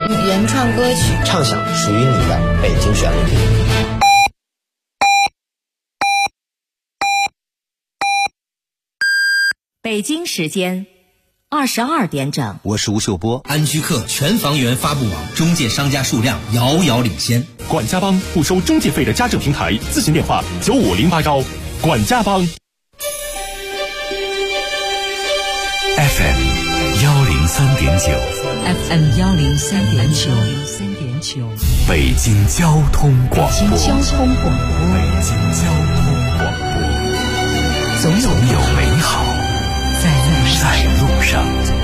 原创歌曲， 畅享属于你的北京旋律。 北京时间22点整， 我是吴秀波。 安居客全房源发布网中介商家数量遥遥领先。 管家帮不收中介费的家政平台，咨询电话9508管家帮。 FM 103.9 FM 103.9， 北京交通广播。 北京交通广播，总有美好在路上。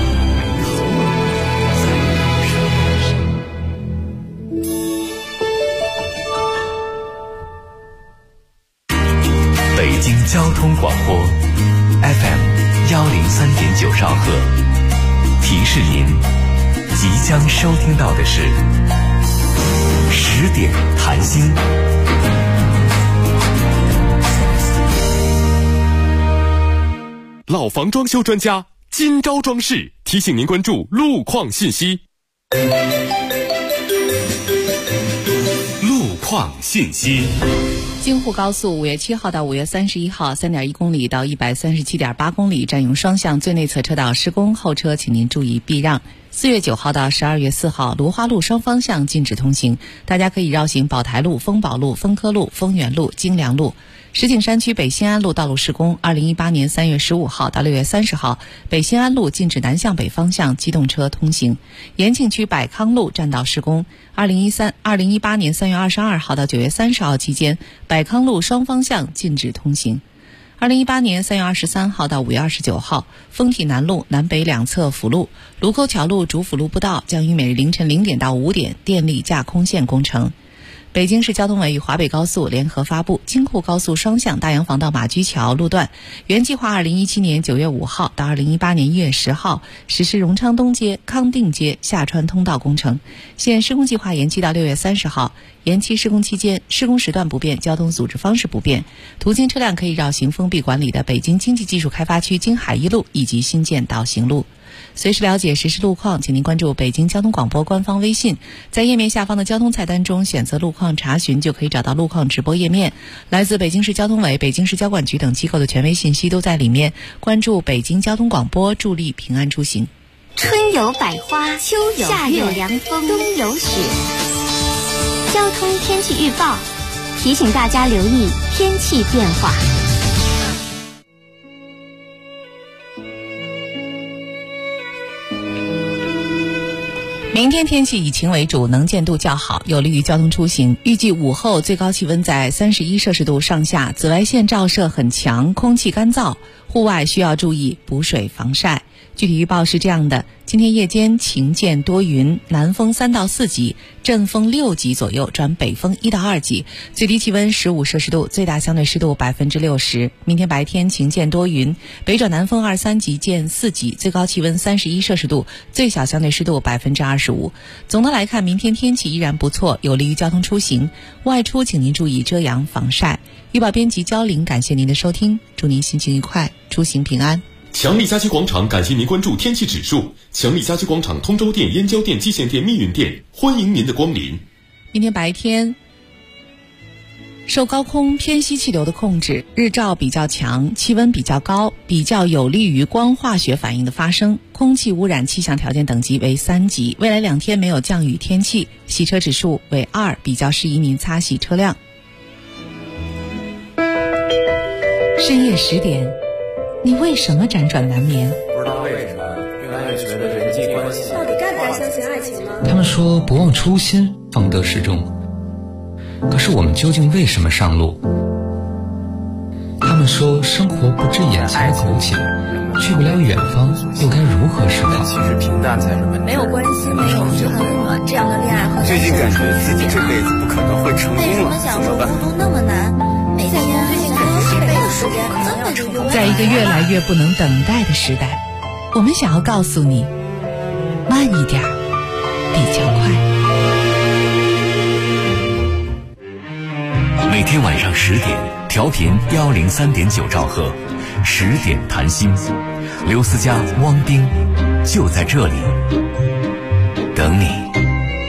北京交通广播 FM 103.9兆赫，提示您即将收听到的是10点谈心。 老房装修专家今朝装饰提醒您关注路况信息。路况信息。 京沪高速5月7号到5月31号 3.1 公里到 137.8 公里占用双向最内侧车道施工，后车请您注意避让。4月9号到12月4号芦花路双方向禁止通行，大家可以绕行宝台路、丰宝路、丰科路、丰源路、京良路。石景山区北新安路道路施工，2018年3月15号到6月30号，北新安路禁止南向北方向机动车通行。延庆区百康路占道施工，2018年3月22号到9月30号期间，百康路双方向禁止通行。2018年3月23号到5月29号，丰体南路南北两侧辅路、卢沟桥路主辅路步道将于每日凌晨0点到5点电力架空线工程。北京市交通委与华北高速联合发布，京沪高速双向大洋房到马驹桥路段原计划2017年9月5号到2018年1月10号实施荣昌东街、康定街下穿通道工程，现施工计划延期到6月30号。延期施工期间，施工时段不变，交通组织方式不变，途经车辆可以绕行封闭管理的北京经济技术开发区京海一路以及新建导行路。随时了解实时路况，请您关注北京交通广播官方微信，在页面下方的交通菜单中选择路况查询，就可以找到路况直播页面。来自北京市交通委、北京市交管局等机构的权威信息都在里面。关注北京交通广播，助力平安出行。 春有百花，秋有夏有凉风，冬有雪。交通天气预报提醒大家留意天气变化。 明天天气以晴为主，能见度较好，有利于交通出行。预计午后最高气温在31摄氏度上下，紫外线照射很强，空气干燥，户外需要注意补水防晒。具体预报是这样的：今天夜间晴间多云，南风3到4级，阵风6级左右转北风1到2级，最低气温15摄氏度，最大相对湿度60%。明天白天晴间多云，北转南风2、3级见4级，最高气温31摄氏度，最小相对湿度25%。总的来看，明天天气依然不错，有利于交通出行。外出请您注意遮阳防晒。预报编辑焦玲，感谢您的收听，祝您心情愉快，出行平安。 强力家居广场感谢您关注天气指数。强力家居广场通州店、燕郊店、蓟县店、密云店，欢迎您的光临。 明天白天受高空偏西气流的控制，日照比较强，气温比较高，比较有利于光化学反应的发生，空气污染气象条件等级为3级。未来2天没有降雨天气，洗车指数为2，比较适宜您擦洗车辆。深夜10点，你为什么辗转难眠？ 不知道为什么，越来越觉得人际关系到底该不该相信爱情呢？ 他们说不忘初心，方得始终。可是我们究竟为什么上路？他们说生活不止眼前的苟且，去不了远方，又该如何是好？ 其实平淡才是本质。 没有关系，没有遗憾，这样的恋爱和最近感觉自己这辈子不可能会成功了， 为什么享受孤独那么难？每天感觉这辈子时间根本就用不完。 在一个越来越不能等待的时代，我们想要告诉你，慢一点比较快。 每天晚上10点，调频103.9兆赫，10点谈心，刘思佳、汪冰就在这里等你。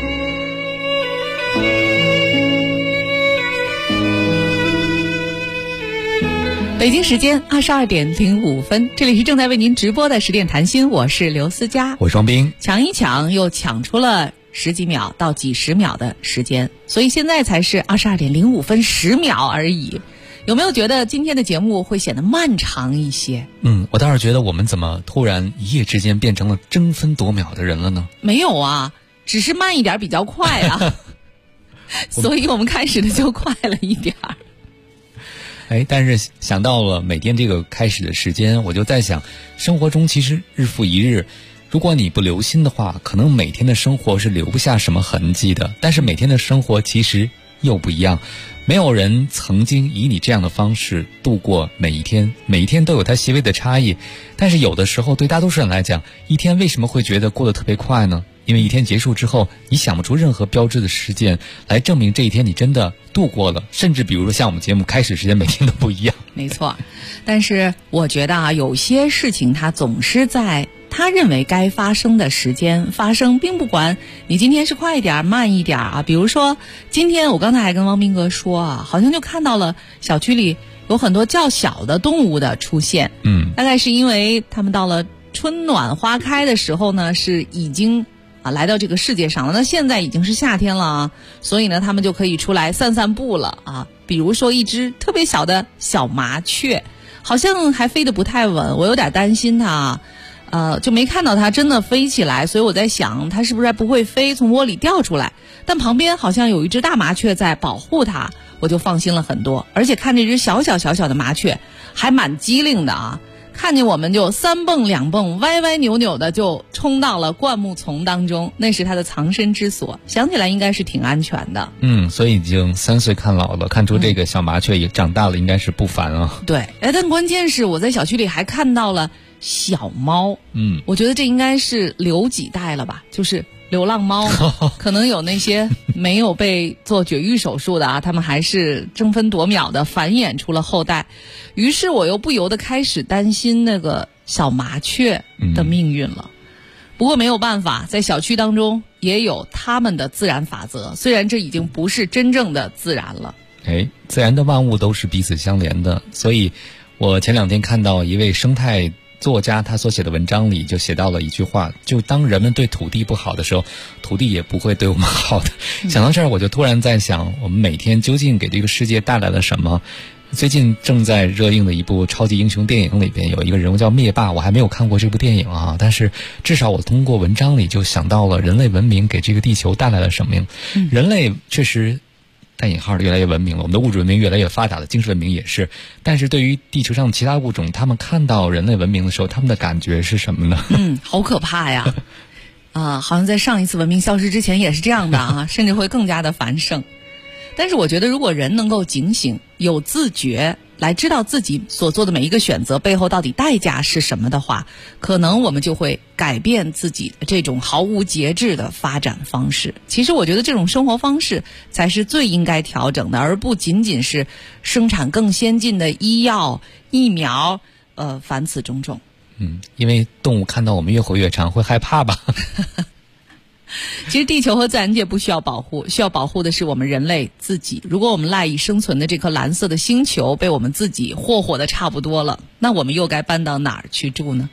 北京时间22点05分，这里是正在为您直播的10点谈心，我是刘思佳， 我是王斌。 抢一抢又抢出了十几秒到几十秒的时间，所以现在才是22点05分10秒而已。有没有觉得今天的节目会显得漫长一些？ 我倒是觉得我们怎么突然一夜之间变成了争分夺秒的人了呢？ 没有啊，只是慢一点比较快啊所以我们开始的就快了一点儿。 但是想到了每天这个开始的时间，我就在想，生活中其实日复一日，如果你不留心的话，可能每天的生活是留不下什么痕迹的。但是每天的生活其实又不一样，没有人曾经以你这样的方式度过每一天，每一天都有它细微的差异。但是有的时候对大多数人来讲，一天为什么会觉得过得特别快呢？因为一天结束之后，你想不出任何标志的事件来证明这一天你真的度过了，甚至比如说像我们节目开始时间每天都不一样。 没错，但是我觉得有些事情它总是在他认为该发生的时间发生，并不管你今天是快一点慢一点比如说今天我刚才还跟汪斌哥说好像就看到了小区里有很多较小的动物的出现。大概是因为他们到了春暖花开的时候呢，是已经来到这个世界上了。那现在已经是夏天了所以呢他们就可以出来散散步了比如说一只特别小的小麻雀，好像还飞得不太稳，我有点担心它就没看到它真的飞起来，所以我在想它是不是还不会飞，从窝里掉出来。但旁边好像有一只大麻雀在保护它，我就放心了很多。而且看这只小小的麻雀还蛮机灵的看见我们就3蹦2蹦，歪歪扭扭的就冲到了灌木丛当中，那是它的藏身之所，想起来应该是挺安全的。 所以已经3岁看老了，看出这个小麻雀也长大了，应该是不凡啊。 对，但关键是我在小区里还看到了小猫。我觉得这应该是留几代了吧，就是流浪猫可能有那些没有被做绝育手术的他们还是争分夺秒的繁衍出了后代。于是我又不由得开始担心那个小麻雀的命运了。不过没有办法，在小区当中也有他们的自然法则，虽然这已经不是真正的自然了。 自然的万物都是彼此相连的。所以我前2天看到一位生态作家他所写的文章里就写到了一句话，就当人们对土地不好的时候，土地也不会对我们好的。想到这儿我就突然在想，我们每天究竟给这个世界带来了什么。最近正在热映的一部超级英雄电影里边有一个人物叫灭霸，我还没有看过这部电影但是至少我通过文章里就想到了人类文明给这个地球带来了什么。人类确实带引号的越来越文明了，我们的物质文明越来越发达了，精神文明也是。但是对于地球上其他物种，他们看到人类文明的时候，他们的感觉是什么呢？ 好可怕呀好像在上一次文明消失之前也是这样的甚至会更加的繁盛。但是我觉得如果人能够警醒有自觉，来知道自己所做的每一个选择背后到底代价是什么的话，可能我们就会改变自己的这种毫无节制的发展方式。其实我觉得这种生活方式才是最应该调整的，而不仅仅是生产更先进的医药疫苗凡此种种。 因为动物看到我们越活越长会害怕吧其实地球和自然界不需要保护，需要保护的是我们人类自己。如果我们赖以生存的这颗蓝色的星球被我们自己霍霍的差不多了，那我们又该搬到哪儿去住呢？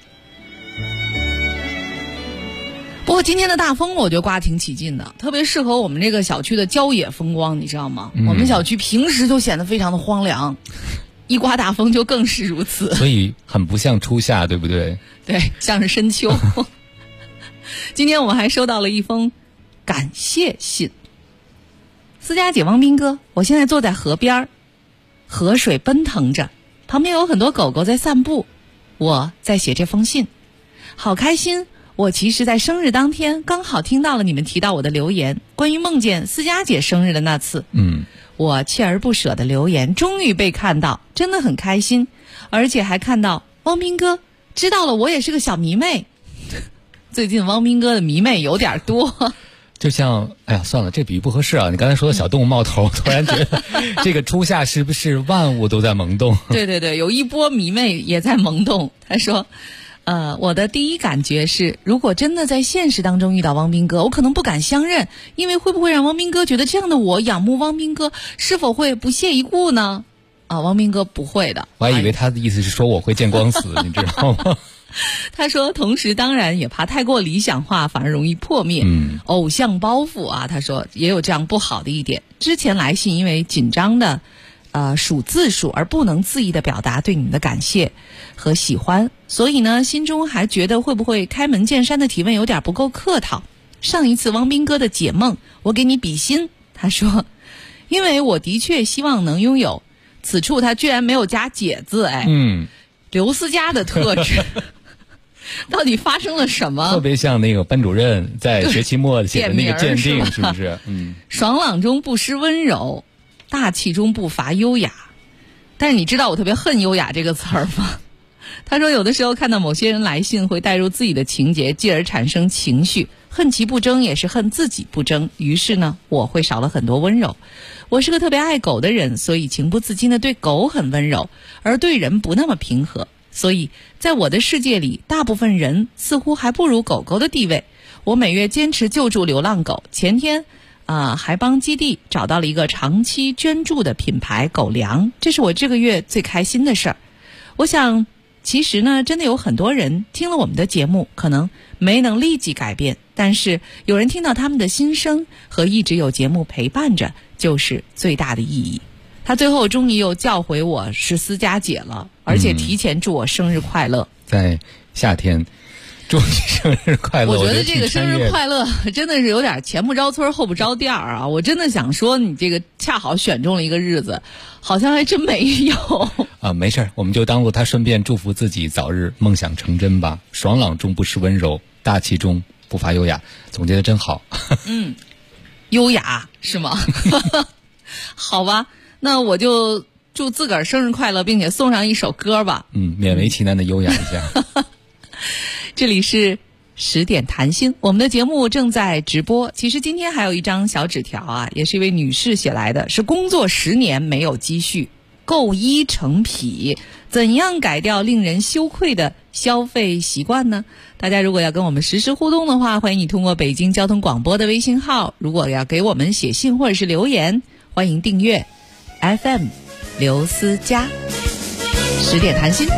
不过今天的大风我觉得刮挺起劲的，特别适合我们这个小区的郊野风光，你知道吗？我们小区平时就显得非常的荒凉，一刮大风就更是如此， 所以很不像初夏，对不对？ 对，像是深秋今天我们还收到了一封感谢信。思佳姐、汪斌哥，我现在坐在河边，河水奔腾着，旁边有很多狗狗在散步，我在写这封信，好开心。我其实在生日当天刚好听到了你们提到我的留言，关于梦见思佳姐生日的那次。我锲而不舍的留言终于被看到，真的很开心。而且还看到汪斌哥知道了我也是个小迷妹。最近汪斌哥的迷妹有点多， 就像算了，这比喻不合适你刚才说的小动物冒头突然觉得这个初夏是不是万物都在萌动对，有一波迷妹也在萌动。他说我的第一感觉是，如果真的在现实当中遇到汪斌哥，我可能不敢相认，因为会不会让汪斌哥觉得这样的我仰慕汪斌哥是否会不屑一顾呢？ 啊，汪斌哥不会的。 我还以为他的意思是说我会见光死，你知道吗？ 他说，同时当然也怕太过理想化，反而容易破灭。偶像包袱啊，他说也有这样不好的一点。之前来信因为紧张的数字数而不能恣意的表达对你们的感谢和喜欢，所以呢，心中还觉得会不会开门见山的提问有点不够客套。上一次汪斌哥的解梦，我给你比心，他说，因为我的确希望能拥有，此处他居然没有加解字，刘思佳的特质。到底发生了什么？ 特别像那个班主任在学期末写的那个鉴定，是不是？ 爽朗中不失温柔，大气中不乏优雅。但是你知道我特别恨优雅这个词儿吗？他说有的时候看到某些人来信会带入自己的情节，继而产生情绪，恨其不争也是恨自己不争，于是呢我会少了很多温柔。我是个特别爱狗的人，所以情不自禁的对狗很温柔，而对人不那么平和。所以在我的世界里，大部分人似乎还不如狗狗的地位。我每月坚持救助流浪狗，前天还帮基地找到了一个长期捐助的品牌狗粮，这是我这个月最开心的事儿。我想其实呢，真的有很多人听了我们的节目，可能没能立即改变，但是有人听到他们的心声和一直有节目陪伴着，就是最大的意义。他最后终于又叫回我是思佳姐了，而且提前祝我生日快乐。 在夏天祝你生日快乐。 我觉得这个生日快乐真的是有点前不着村后不着店啊！我真的想说，你这个恰好选中了一个日子，好像还真没有啊。没事，我们就当做他顺便祝福自己早日梦想成真吧。爽朗中不失温柔，大气中不乏优雅，总结的真好。 优雅是吗？好吧，那我就祝自个儿生日快乐，并且送上一首歌吧。 勉为其难的优雅一下。 这里是10点谈心，我们的节目正在直播。其实今天还有一张小纸条啊，也是一位女士写来的，是工作10年没有积蓄，购衣成癖，怎样改掉令人羞愧的消费习惯呢？大家如果要跟我们实时互动的话，欢迎你通过北京交通广播的微信号，如果要给我们写信或者是留言，欢迎订阅 FM 刘思佳10点谈心。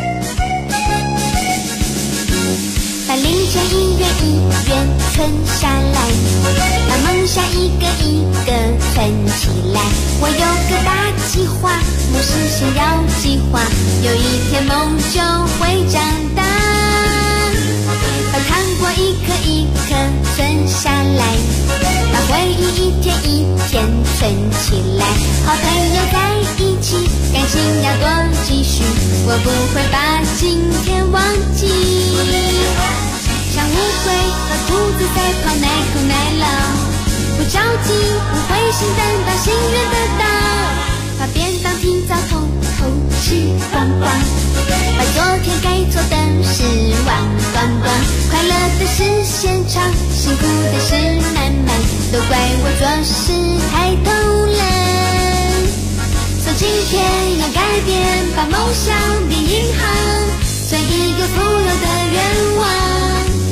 把零钱1元1元存下来，把梦想一个一个存起来。我有个大计划，梦实现要计划，有一天梦就会长大。把糖果一颗一颗存下来，把回忆一天一天存起来。好朋友在一起，感情要多继续，我不会把今天忘记。像乌龟和兔子在跑，耐哭耐劳，不着急，不灰心，等到心愿得到。把便当提早偷吃光光，把昨天该做的事忘光光。快乐的事现场，辛苦的事慢慢，都怪我做事太偷懒。从今天要改变，把梦想变银行，存一个富有的愿望。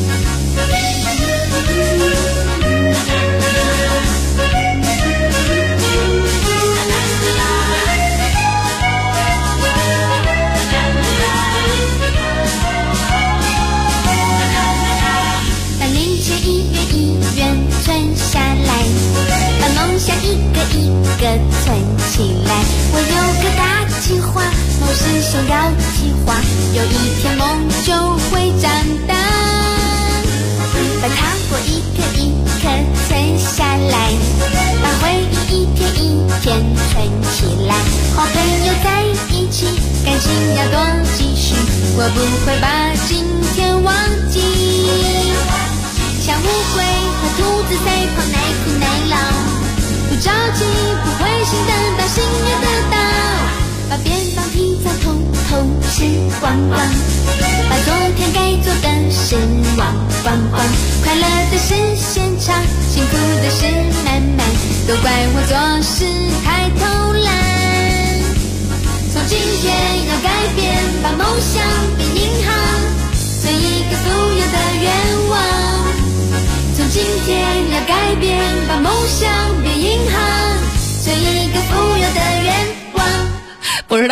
把零钱1元1元存下来，把梦想一个一个存起来。我有个大计划，梦实现要计划，有一天梦就会长大。把糖果一颗一颗存下来，把回忆一天一天存起来。好朋友在一起，感情要多继续，我不会把今天忘记。像乌龟和兔子在跑，耐苦耐劳，不着急，不灰心，等到心愿得到。把便当提早偷吃光光，把昨天该做的事忘光光。快乐的事现场，辛苦的事慢慢，都怪我做事太偷懒。从今天要改变，把梦想变银行，存一个富有的愿望。从今天要改变，把梦想变银行，存一个富有的愿望。 不知道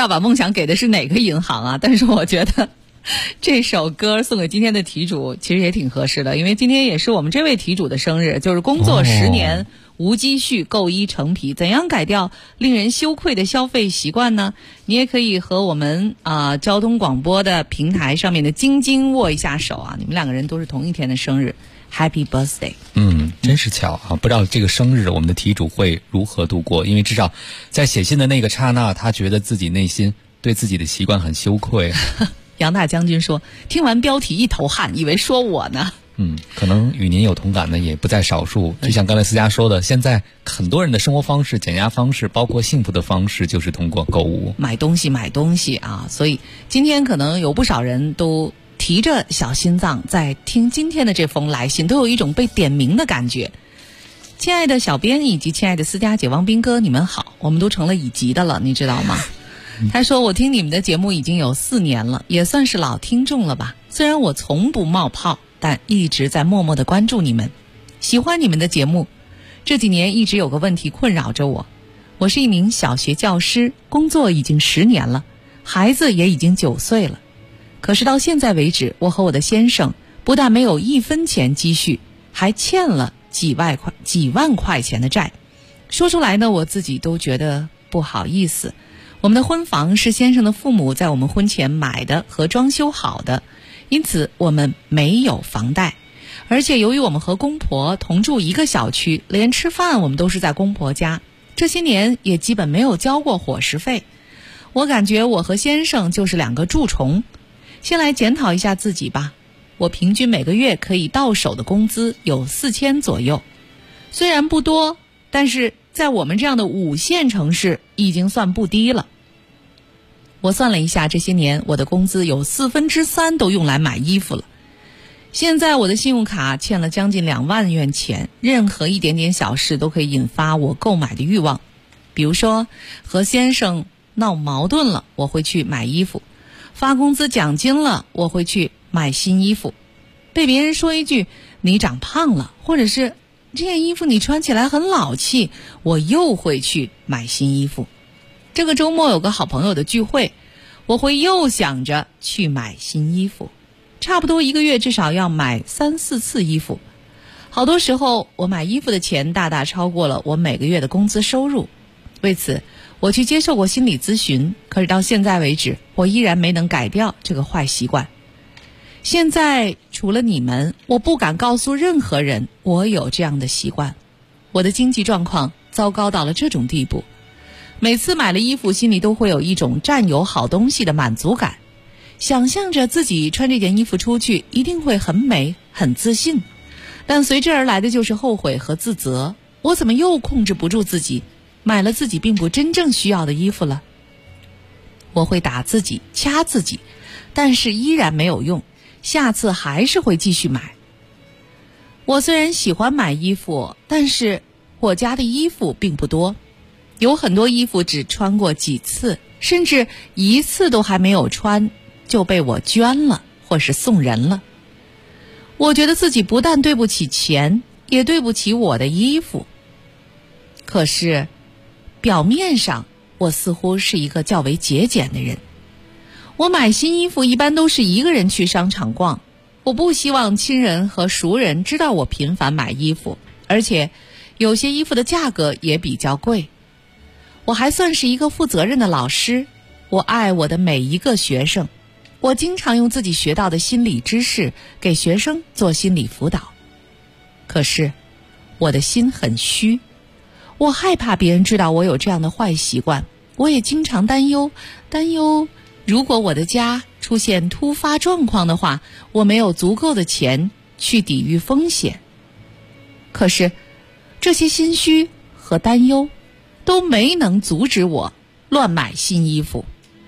道把梦想给的是哪个银行啊，但是我觉得这首歌送给今天的题主其实也挺合适的，因为今天也是我们这位题主的生日，就是工作10年无积蓄购衣成癖，怎样改掉令人羞愧的消费习惯呢？你也可以和我们交通广播的平台上面的晶晶握一下手啊，你们2个人都是同一天的生日， Happy Birthday。 真是巧啊！不知道这个生日我们的题主会如何度过，因为至少在写信的那个刹那，他觉得自己内心对自己的习惯很羞愧。 杨大将军说，听完标题一头汗，以为说我呢。 可能与您有同感的也不在少数。就像刚才思佳说的，现在很多人的生活方式、减压方式，包括幸福的方式，就是通过购物、 买东西啊。所以今天可能有不少人都提着小心脏在听今天的这封来信，都有一种被点名的感觉。亲爱的小编以及亲爱的思佳姐、王斌哥，你们好，我们都成了乙级的了，你知道吗？他说，我听你们的节目已经有4年了，也算是老听众了吧。虽然我从不冒泡，但一直在默默地关注你们，喜欢你们的节目。这几年一直有个问题困扰着我，我是一名小学教师，工作已经10年了，孩子也已经9岁了。可是到现在为止，我和我的先生不但没有1分钱积蓄，还欠了几万块钱的债。说出来呢，我自己都觉得不好意思。我们的婚房是先生的父母在我们婚前买的和装修好的，因此我们没有房贷。而且由于我们和公婆同住一个小区，连吃饭我们都是在公婆家，这些年也基本没有交过伙食费。我感觉我和先生就是2个蛀虫。先来检讨一下自己吧，我平均每个月可以到手的工资有4000左右，虽然不多，但是在我们这样的5线城市已经算不低了。我算了一下，这些年我的工资有3/4都用来买衣服了。现在我的信用卡欠了将近2万元钱，任何一点点小事都可以引发我购买的欲望。比如说和先生闹矛盾了，我会去买衣服；发工资奖金了，我会去买新衣服；被别人说一句你长胖了，或者是这件衣服你穿起来很老气，我又会去买新衣服。这个周末有个好朋友的聚会，我会又想着去买新衣服，差不多1个月至少要买3-4次衣服。好多时候我买衣服的钱大大超过了我每个月的工资收入。为此我去接受过心理咨询，可是到现在为止我依然没能改掉这个坏习惯。现在除了你们，我不敢告诉任何人我有这样的习惯。我的经济状况糟糕到了这种地步，每次买了衣服心里都会有一种占有好东西的满足感，想象着自己穿这件衣服出去一定会很美很自信，但随之而来的就是后悔和自责，我怎么又控制不住自己，买了自己并不真正需要的衣服了。我会打自己掐自己，但是依然没有用，下次还是会继续买。我虽然喜欢买衣服，但是我家的衣服并不多，有很多衣服只穿过几次，甚至1次都还没有穿就被我捐了或是送人了。我觉得自己不但对不起钱，也对不起我的衣服。可是表面上我似乎是一个较为节俭的人。我买新衣服一般都是一个人去商场逛，我不希望亲人和熟人知道我频繁买衣服，而且有些衣服的价格也比较贵。我还算是一个负责任的老师，我爱我的每一个学生，我经常用自己学到的心理知识给学生做心理辅导。可是我的心很虚，我害怕别人知道我有这样的坏习惯，我也经常担忧如果我的家出现突发状况的话，我没有足够的钱去抵御风险。可是这些心虚和担忧都没能阻止我乱买新衣服。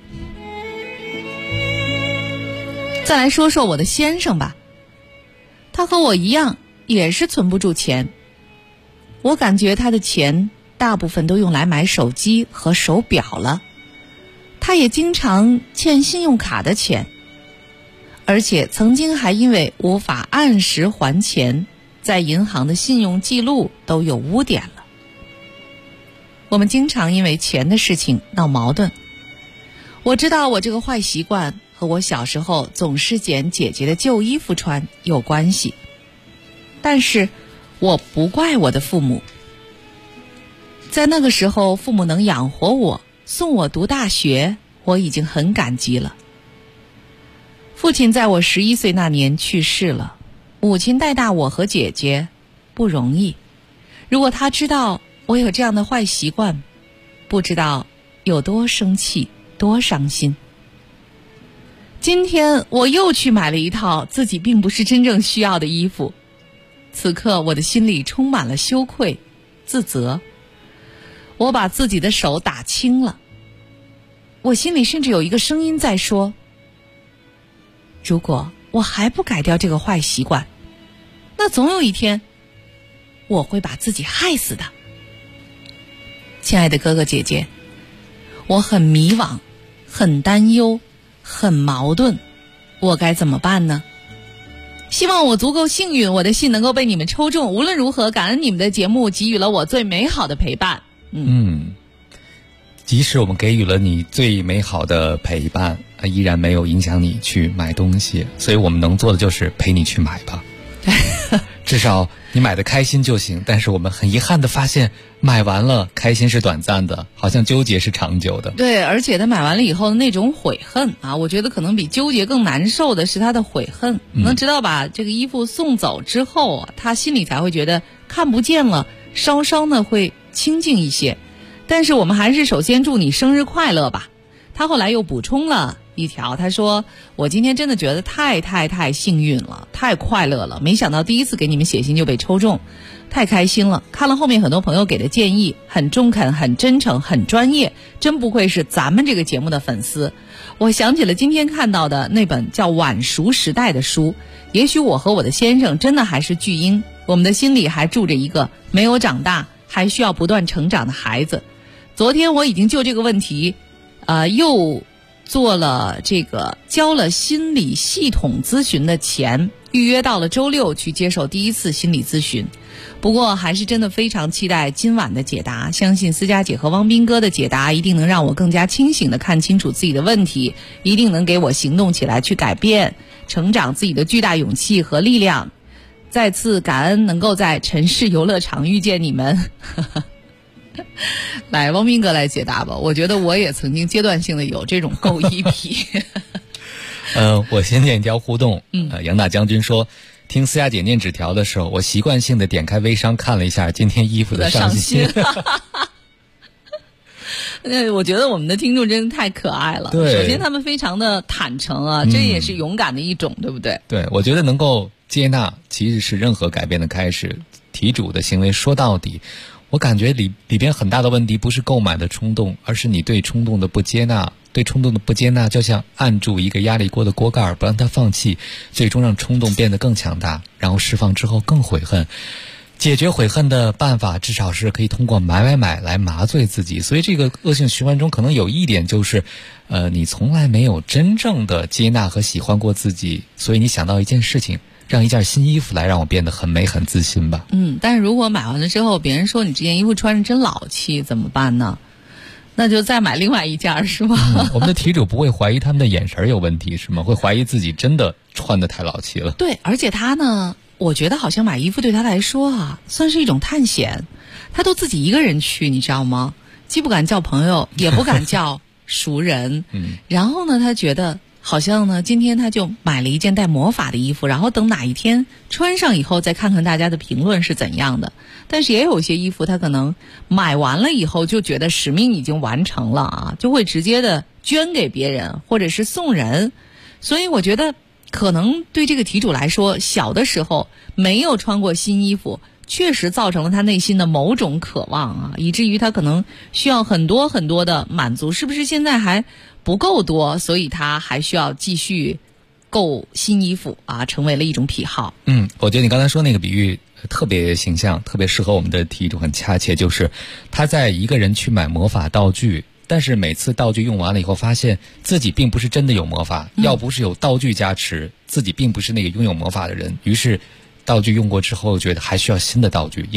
再来说说我的先生吧，他和我一样也是存不住钱。我感觉他的钱大部分都用来买手机和手表了，他也经常欠信用卡的钱，而且曾经还因为无法按时还钱，在银行的信用记录都有污点了。我们经常因为钱的事情闹矛盾。 我知道我这个坏习惯和我小时候总是捡姐姐的旧衣服穿有关系，但是我不怪我的父母。在那个时候，父母能养活我，送我读大学，我已经很感激了。父亲在我11岁那年去世了，母亲带大我和姐姐不容易。如果他知道我有这样的坏习惯，不知道有多生气，多伤心。今天我又去买了一套自己并不是真正需要的衣服，此刻我的心里充满了羞愧、自责。我把自己的手打青了，我心里甚至有一个声音在说，如果我还不改掉这个坏习惯，那总有一天我会把自己害死的。亲爱的哥哥姐姐，我很迷惘，很担忧，很矛盾，我该怎么办呢？希望我足够幸运，我的信能够被你们抽中。无论如何，感恩你们的节目给予了我最美好的陪伴。 即使我们给予了你最美好的陪伴，依然没有影响你去买东西，所以我们能做的就是陪你去买吧。至少你买的开心就行。但是我们很遗憾的发现，买完了开心是短暂的，好像纠结是长久的。 对，而且他买完了以后那种悔恨啊，我觉得可能比纠结更难受的是他的悔恨。能直到把这个衣服送走之后啊，他心里才会觉得看不见了，稍稍呢会清静一些。但是我们还是首先祝你生日快乐吧。他后来又补充了一条，他说，我今天真的觉得太幸运了，太快乐了，没想到第一次给你们写信就被抽中，太开心了。看了后面很多朋友给的建议，很中肯，很真诚，很专业，真不愧是咱们这个节目的粉丝。我想起了今天看到的那本叫《晚熟时代》的书，也许我和我的先生真的还是巨婴，我们的心里还住着一个没有长大还需要不断成长的孩子。昨天我已经就这个问题又做了交了心理系统咨询的钱，预约到了周六去接受第一次心理咨询。不过还是真的非常期待今晚的解答，相信思佳姐和汪斌哥的解答一定能让我更加清醒地看清楚自己的问题，一定能给我行动起来去改变，成长自己的巨大勇气和力量。再次感恩能够在城市游乐场遇见你们。来，汪斌哥来解答吧。我觉得我也曾经阶段性的有这种购衣癖。 我先念一条互动。杨大将军说，听思佳姐念纸条的时候，我习惯性的点开微商看了一下今天衣服的上新。 我觉得我们的听众真的太可爱了。 对， 首先他们非常的坦诚啊，这也是勇敢的一种，对不对？ 对，我觉得能够接纳其实是任何改变的开始。题主的行为说到底，我感觉里边很大的问题不是购买的冲动，而是你对冲动的不接纳。对冲动的不接纳，就像按住一个压力锅的锅盖，不让它放气，最终让冲动变得更强大，然后释放之后更悔恨。解决悔恨的办法，至少是可以通过买来麻醉自己。所以这个恶性循环中，可能有一点就是，你从来没有真正的接纳和喜欢过自己，所以你想到一件事情，让一件新衣服来让我变得很美很自信吧。 但是如果买完了之后，别人说你这件衣服穿着真老气，怎么办呢？那就再买另外一件，是吗？ 我们的题主不会怀疑他们的眼神有问题，是吗？会怀疑自己真的穿得太老气了。 对，而且他呢，我觉得好像买衣服对他来说啊，算是一种探险。他都自己一个人去，你知道吗？既不敢叫朋友，也不敢叫熟人。然后呢，他觉得好像呢，今天他就买了一件带魔法的衣服，然后等哪一天穿上以后，再看看大家的评论是怎样的。但是也有些衣服，他可能买完了以后就觉得使命已经完成了啊，就会直接的捐给别人或者是送人。所以我觉得可能对这个题主来说，小的时候没有穿过新衣服，确实造成了他内心的某种渴望啊，以至于他可能需要很多很多的满足，是不是现在还不够多，所以他还需要继续购新衣服啊，成为了一种癖好。 我觉得你刚才说那个比喻特别形象，特别适合我们的题主，很恰切。就是他在一个人去买魔法道具，但是每次道具用完了以后，发现自己并不是真的有魔法，要不是有道具加持，自己并不是那个拥有魔法的人。于是道具用过之后，觉得还需要新的道具，因为他要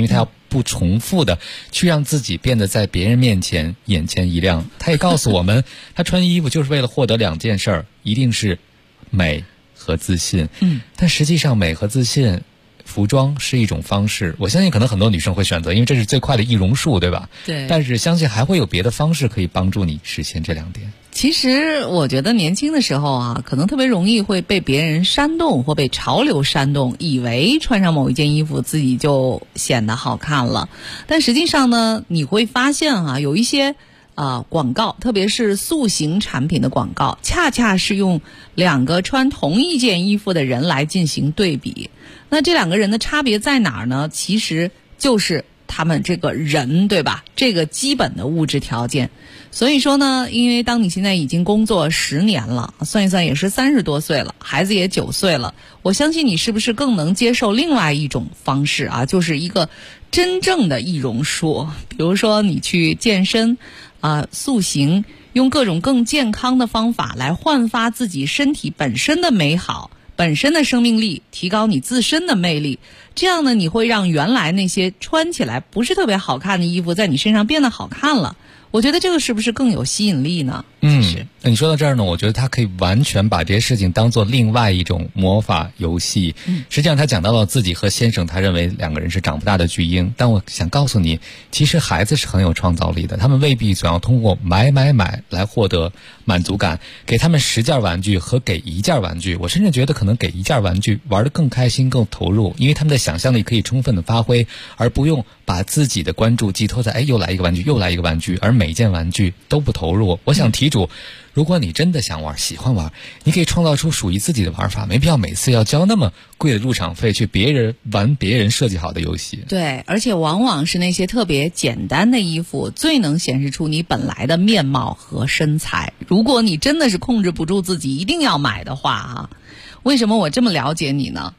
不重复的去让自己变得在别人面前眼前一亮。他也告诉我们，他穿衣服就是为了获得2件事儿，一定是美和自信。但实际上美和自信，服装是一种方式，我相信可能很多女生会选择，因为这是最快的易容术，对吧？ 对。 但是相信还会有别的方式可以帮助你实现这2点。 其实我觉得年轻的时候啊，可能特别容易会被别人煽动或被潮流煽动，以为穿上某一件衣服自己就显得好看了。但实际上呢，你会发现啊，有一些广告，特别是塑形产品的广告，恰恰是用2个穿同一件衣服的人来进行对比。那这2个人的差别在哪儿呢？其实就是他们这个人，对吧？这个基本的物质条件。所以说呢，因为当你现在已经工作10年了，算一算也是30多岁了，孩子也9岁了，我相信你是不是更能接受另外一种方式啊，就是一个真正的易容术。比如说你去健身塑形，用各种更健康的方法来焕发自己身体本身的美好，本身的生命力，提高你自身的魅力。这样呢，你会让原来那些穿起来不是特别好看的衣服在你身上变得好看了。我觉得这个是不是更有吸引力呢？ 那你说到这儿呢，我觉得他可以完全把这些事情当做另外一种魔法游戏。实际上他讲到了自己和先生，他认为2个人是长不大的巨婴。但我想告诉你，其实孩子是很有创造力的，他们未必总要通过买来获得满足感。给他们10件玩具和给1件玩具，我甚至觉得可能给1件玩具玩得更开心更投入，因为他们的想象力可以充分的发挥，而不用把自己的关注寄托在又来一个玩具又来一个玩具，而每一件玩具都不投入。我想题主，如果你真的想玩喜欢玩，你可以创造出属于自己的玩法，没必要每次要交那么贵的入场费去玩别人设计好的游戏。 对，而且往往是那些特别简单的衣服最能显示出你本来的面貌和身材。如果你真的是控制不住自己一定要买的话啊，为什么我这么了解你呢？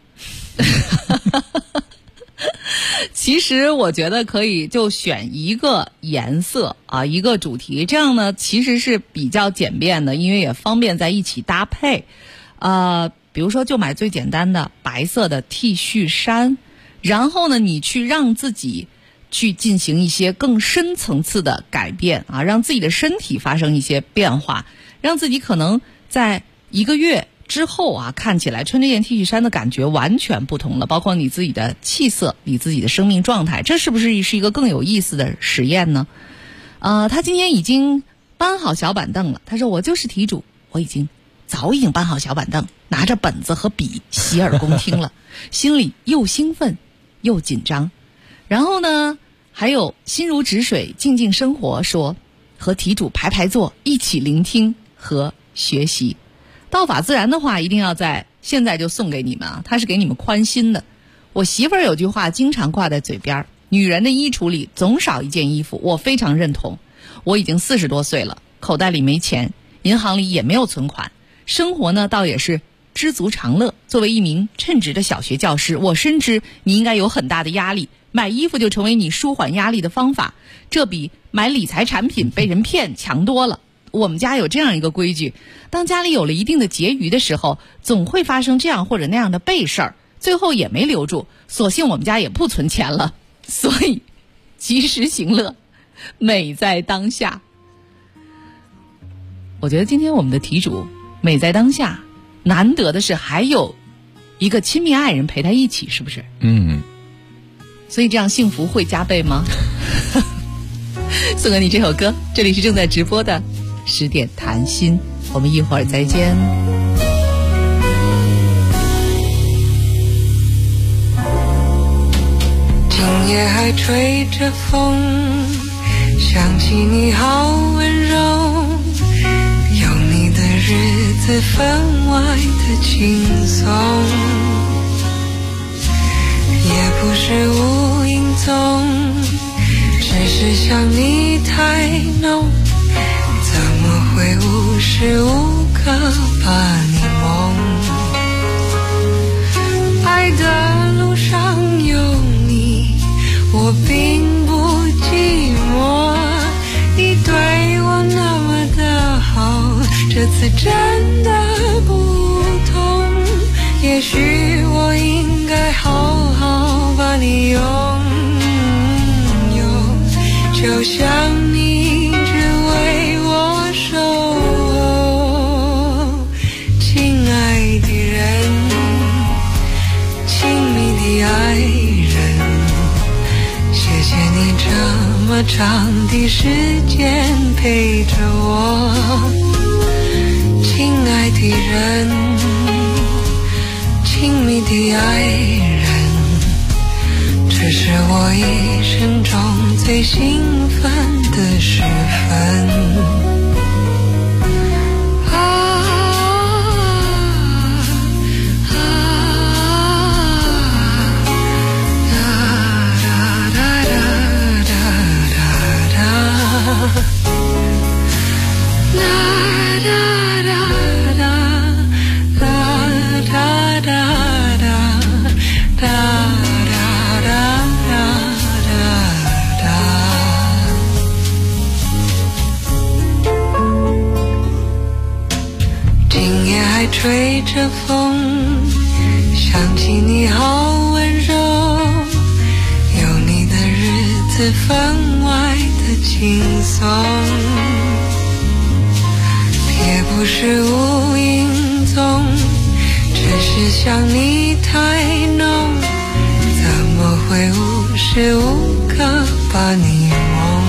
其实我觉得可以就选一个颜色一个主题，这样呢其实是比较简便的，因为也方便在一起搭配。比如说就买最简单的白色的 T 恤衫，然后呢你去让自己去进行一些更深层次的改变让自己的身体发生一些变化，让自己可能在1个月之后看起来穿这件 T 恤衫的感觉完全不同了，包括你自己的气色，你自己的生命状态，这是不是一个更有意思的实验呢？他今天已经搬好小板凳了，他说我就是题主，我早已经搬好小板凳，拿着本子和笔洗耳恭听了，心里又兴奋又紧张。然后呢，还有心如止水静静生活说和题主排坐，一起聆听和学习。道法自然的话一定要在现在就送给你们它是给你们宽心的。我媳妇儿有句话经常挂在嘴边，女人的衣橱里总少一件衣服，我非常认同。我已经40多岁了，口袋里没钱，银行里也没有存款，生活呢倒也是知足常乐。作为一名称职的小学教师，我深知你应该有很大的压力，买衣服就成为你舒缓压力的方法，这比买理财产品被人骗强多了。我们家有这样一个规矩，当家里有了一定的结余的时候，总会发生这样或者那样的背事儿，最后也没留住，索性我们家也不存钱了。所以及时行乐，美在当下。我觉得今天我们的题主美在当下，难得的是还有一个亲密爱人陪他一起，是不是？所以这样幸福会加倍吗？送给你这首歌，这里是正在直播的10点谈心，我们一会儿再见。 今夜还吹着风，想起你好温柔，有你的日子分外的轻松，也不是无影踪，只是想你太浓，怎么会无时无刻把你梦？爱的路上有你，我并不寂寞，你对我那么的好，这次真的不同，也许我应该好好把你拥就像你只为我守候。亲爱的人，亲密的爱人，谢谢你这么长的时间陪着我。亲爱的人，亲密的爱人，这是我一生中最兴奋的时分。今夜还吹着风，想起你好温柔，有你的日子分外的轻松，也不是无影踪，只是想你太浓，怎么会无时无刻把你梦。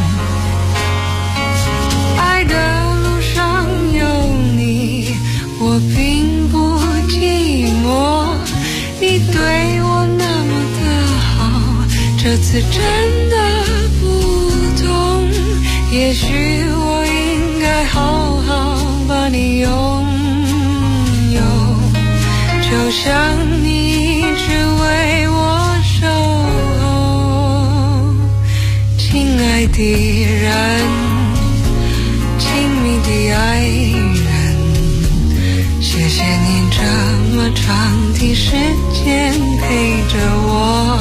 爱的路上有你，我并不寂寞，你对我那么的好，这次真的不同，也许我应该好好把你拥有，就像你只为我守候。亲爱的人，亲密的爱人，谢谢你这么长的时间陪着我。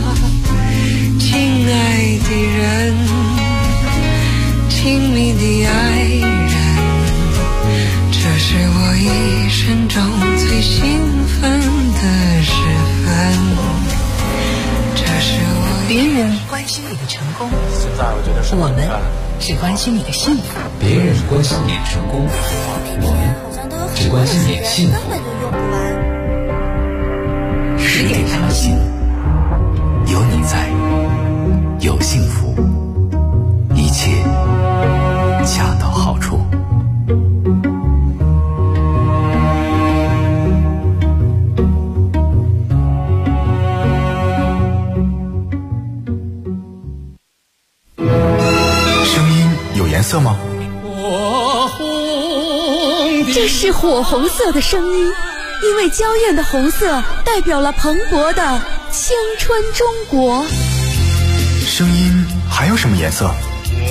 亲爱的人，亲密的爱人，这是我一生中最兴奋的时分。这是我别人关心你的成功， 现在我觉得是我们只关心你的幸福。 别人关心你的成功，我们只关心你的幸福。 10点相信，有你在，有幸福，一切恰到好处。 声音有颜色吗？ 这是火红色的声音，因为娇艳的红色代表了蓬勃的青春中国。 声音还有什么颜色？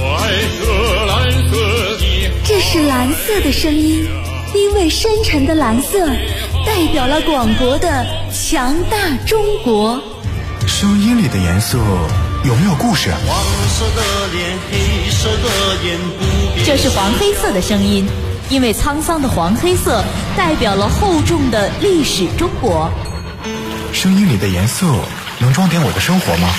这是蓝色的声音，因为深沉的蓝色代表了广博的强大中国。 声音里的颜色有没有故事？ 黄色的脸，黑色的眼，不变。 这是黄黑色的声音，因为沧桑的黄黑色代表了厚重的历史中国。 声音里的颜色能装点我的生活吗？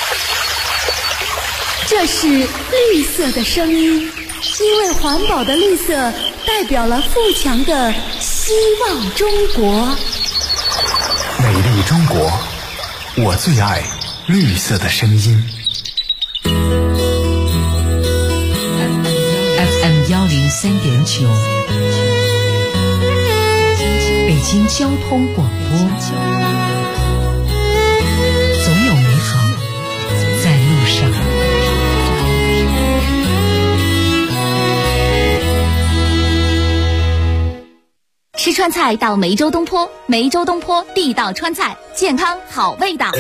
这是绿色的声音，因为环保的绿色代表了富强的希望中国。 美丽中国，我最爱绿色的声音。 FM 103.9，北京交通广播，总有美好在路上。 吃川菜到梅州东坡，梅州东坡地道川菜，健康好味道。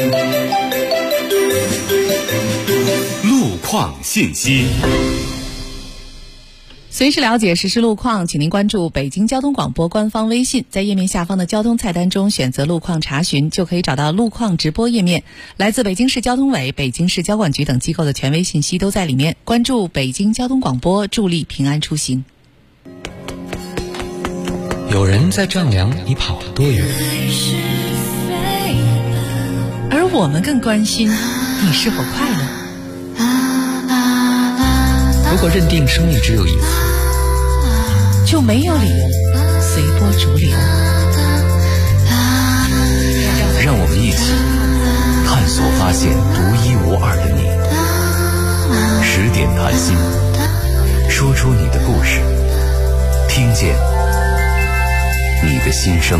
路况信息。 随时了解实时路况，请您关注北京交通广播官方微信，在页面下方的交通菜单中选择路况查询，就可以找到路况直播页面。来自北京市交通委、北京市交管局等机构的权威信息都在里面。关注北京交通广播，助力平安出行。 有人在丈量你跑了多远， 而我们更关心你是否快乐。 果认定生命只有一次， 就没有理由随波逐流。 让我们一起探索发现独一无二的你。10点谈心，说出你的故事，听见你的心声。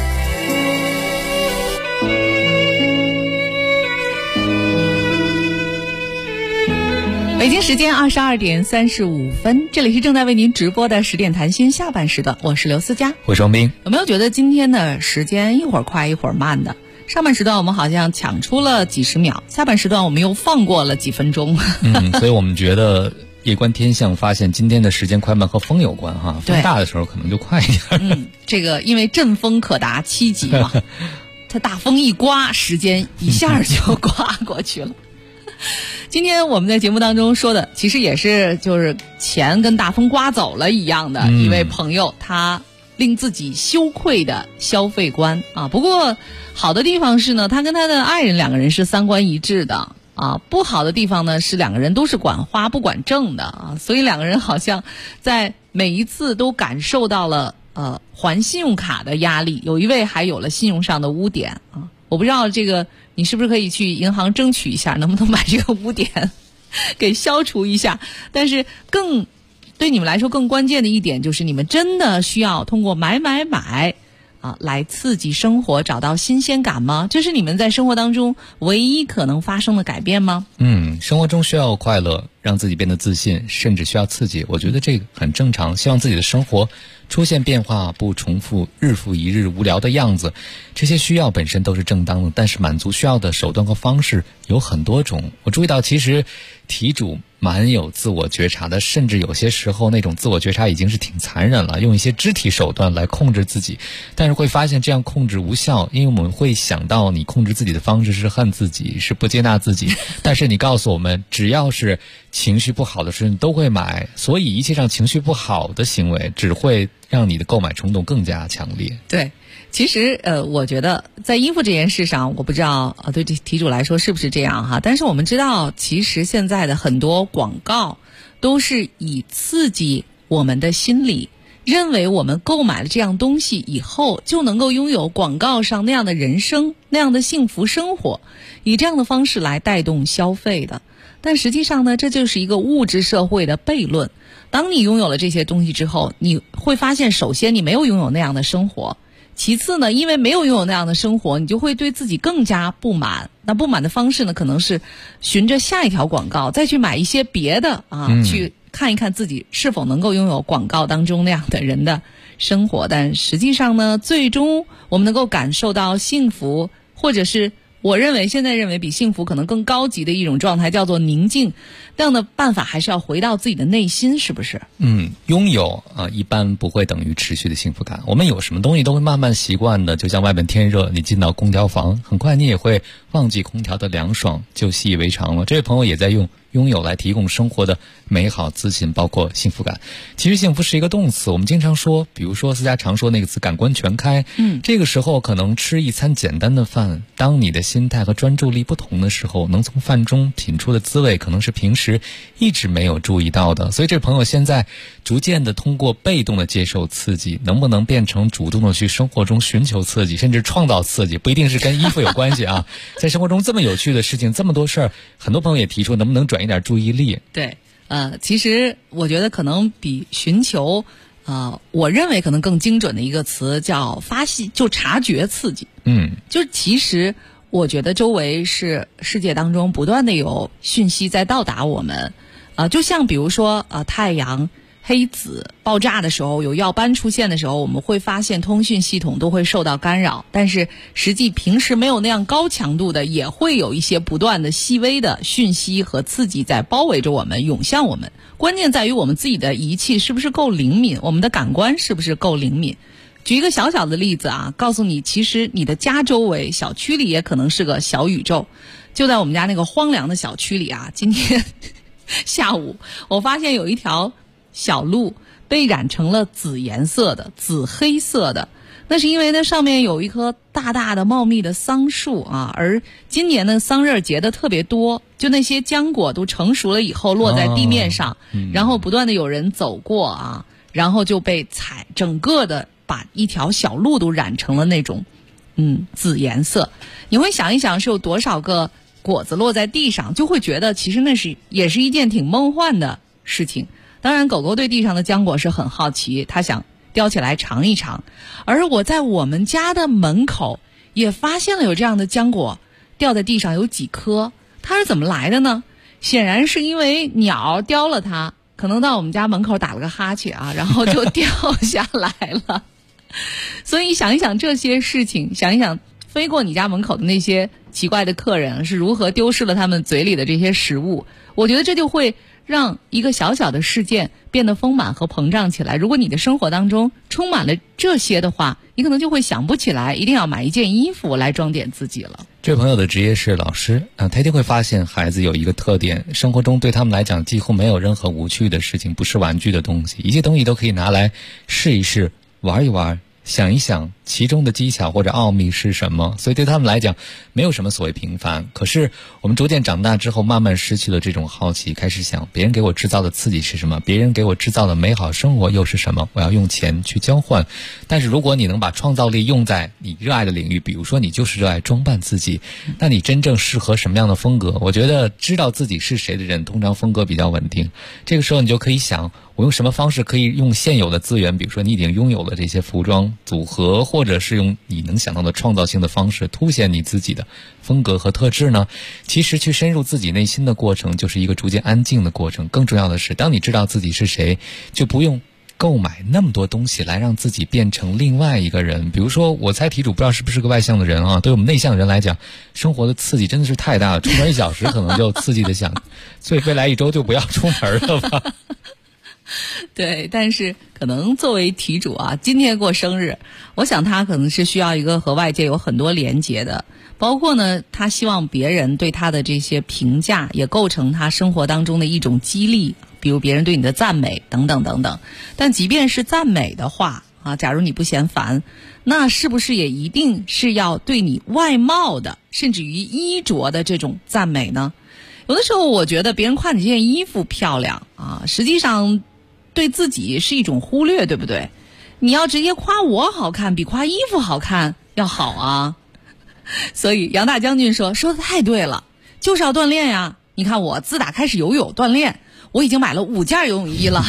北京时间22点35分，这里是正在为您直播的10点谈心下半时段，我是刘思佳， 我是王斌。 有没有觉得今天的时间一会儿快一会儿慢的？上半时段我们好像抢出了几十秒，下半时段我们又放过了几分钟。 所以我们觉得夜观天象，发现今天的时间快慢和风有关哈，风大的时候可能就快一点。 这个因为阵风可达7级嘛，它大风一刮，时间一下就刮过去了。今天我们在节目当中说的，其实也是就是钱跟大风刮走了一样的一位朋友，他令自己羞愧的消费观啊。不过好的地方是呢，他跟他的爱人2个人是3观一致的啊。不好的地方呢是2个人都是管花不管挣的啊，所以2个人好像在每一次都感受到了还信用卡的压力，有一位还有了信用上的污点啊。我不知道这个你是不是可以去银行争取一下，能不能把这个污点给消除一下。但是对你们来说更关键的一点就是，你们真的需要通过买来刺激生活，找到新鲜感吗？这是你们在生活当中唯一可能发生的改变吗？ 生活中需要快乐，让自己变得自信，甚至需要刺激，我觉得这个很正常。希望自己的生活出现变化，不重复日复一日无聊的样子，这些需要本身都是正当的，但是满足需要的手段和方式有很多种。我注意到其实题主蛮有自我觉察的，甚至有些时候那种自我觉察已经是挺残忍了，用一些肢体手段来控制自己，但是会发现这样控制无效，因为我们会想到你控制自己的方式是恨自己，是不接纳自己。但是你告诉我们，只要是情绪不好的事你都会买，所以一切让情绪不好的行为只会让你的购买冲动更加强烈。 对，其实我觉得在衣服这件事上，我不知道对题主来说是不是这样哈，但是我们知道其实现在的很多广告都是以刺激我们的心理，认为我们购买了这样东西以后就能够拥有广告上那样的人生，那样的幸福生活，以这样的方式来带动消费的。但实际上呢，这就是一个物质社会的悖论。当你拥有了这些东西之后，你会发现首先你没有拥有那样的生活，其次呢，因为没有拥有那样的生活，你就会对自己更加不满。那不满的方式呢，可能是循着下一条广告再去买一些别的去看一看自己是否能够拥有广告当中那样的人的生活。但实际上呢，最终我们能够感受到幸福，或者是现在认为比幸福可能更高级的一种状态，叫做宁静。这样的办法还是要回到自己的内心，是不是？ 拥有一般不会等于持续的幸福感。我们有什么东西都会慢慢习惯的，就像外面天热，你进到空调房，很快你也会忘记空调的凉爽，就习以为常了。这位朋友也在用拥有来提供生活的美好自信，包括幸福感。其实幸福是一个动词，我们经常说，比如说思佳常说那个词感官全开。这个时候可能吃一餐简单的饭，当你的心态和专注力不同的时候，能从饭中品出的滋味可能是平时一直没有注意到的。所以这朋友现在逐渐的通过被动的接受刺激，能不能变成主动的去生活中寻求刺激，甚至创造刺激，不一定是跟衣服有关系啊。在生活中这么有趣的事情，这么多事儿，很多朋友也提出能不能转移点注意力。 对，其实我觉得可能比寻求我认为可能更精准的一个词叫就察觉刺激。就其实我觉得周围是世界当中不断的有讯息在到达我们，就像比如说太阳黑子爆炸的时候，有耀斑出现的时候，我们会发现通讯系统都会受到干扰，但是实际平时没有那样高强度的，也会有一些不断的细微的讯息和刺激在包围着我们，涌向我们。关键在于我们自己的仪器是不是够灵敏，我们的感官是不是够灵敏。举一个小小的例子告诉你，其实你的家周围小区里也可能是个小宇宙。就在我们家那个荒凉的小区里今天下午我发现有一条小路被染成了紫黑色的， 那是因为那上面有一棵大大的茂密的桑树啊，而今年的桑葚结的特别多，就那些浆果都成熟了以后落在地面上，然后不断的有人走过啊，然后就被整个的把一条小路都染成了那种紫颜色。你会想一想是有多少个果子落在地上，就会觉得其实那也是一件挺梦幻的事情。当然狗狗对地上的浆果是很好奇，它想叼起来尝一尝。而我在我们家的门口也发现了有这样的浆果掉在地上有几颗，它是怎么来的呢？显然是因为鸟叼了它，可能到我们家门口打了个哈欠啊，然后就掉下来了。所以想一想这些事情，想一想飞过你家门口的那些奇怪的客人是如何丢失了他们嘴里的这些食物，我觉得这就会让一个小小的事件变得丰满和膨胀起来。如果你的生活当中充满了这些的话，你可能就会想不起来一定要买一件衣服来装点自己了。 这位朋友的职业是老师他一定会发现孩子有一个特点，生活中对他们来讲几乎没有任何无趣的事情，不是玩具的东西，一切东西都可以拿来试一试，玩一玩，想一想其中的技巧或者奥秘是什么。所以对他们来讲没有什么所谓平凡。可是我们逐渐长大之后，慢慢失去了这种好奇，开始想别人给我制造的刺激是什么，别人给我制造的美好生活又是什么，我要用钱去交换。但是如果你能把创造力用在你热爱的领域，比如说你就是热爱装扮自己，那你真正适合什么样的风格？我觉得知道自己是谁的人通常风格比较稳定。这个时候你就可以想，我用什么方式可以用现有的资源，比如说你已经拥有了这些服装组合，或者是用你能想到的创造性的方式凸显你自己的风格和特质呢？其实去深入自己内心的过程就是一个逐渐安静的过程。更重要的是，当你知道自己是谁，就不用购买那么多东西来让自己变成另外一个人。比如说我猜题主不知道是不是个外向的人啊，对我们内向的人来讲，生活的刺激真的是太大了，出门1小时可能就刺激的想所以未来1周就不要出门了吧。 对，但是可能作为题主啊，今天过生日，我想他可能是需要一个和外界有很多连结的，包括呢，他希望别人对他的这些评价也构成他生活当中的一种激励，比如别人对你的赞美等等等等。但即便是赞美的话啊，假如你不嫌烦，那是不是也一定是要对你外貌的甚至于衣着的这种赞美呢？有的时候我觉得别人夸你这件衣服漂亮啊，实际上对自己是一种忽略，对不对？你要直接夸我好看比夸衣服好看要好啊。所以杨大将军说的太对了，就是要锻炼呀。你看我自打开始游泳锻炼，我已经买了5件游泳衣了。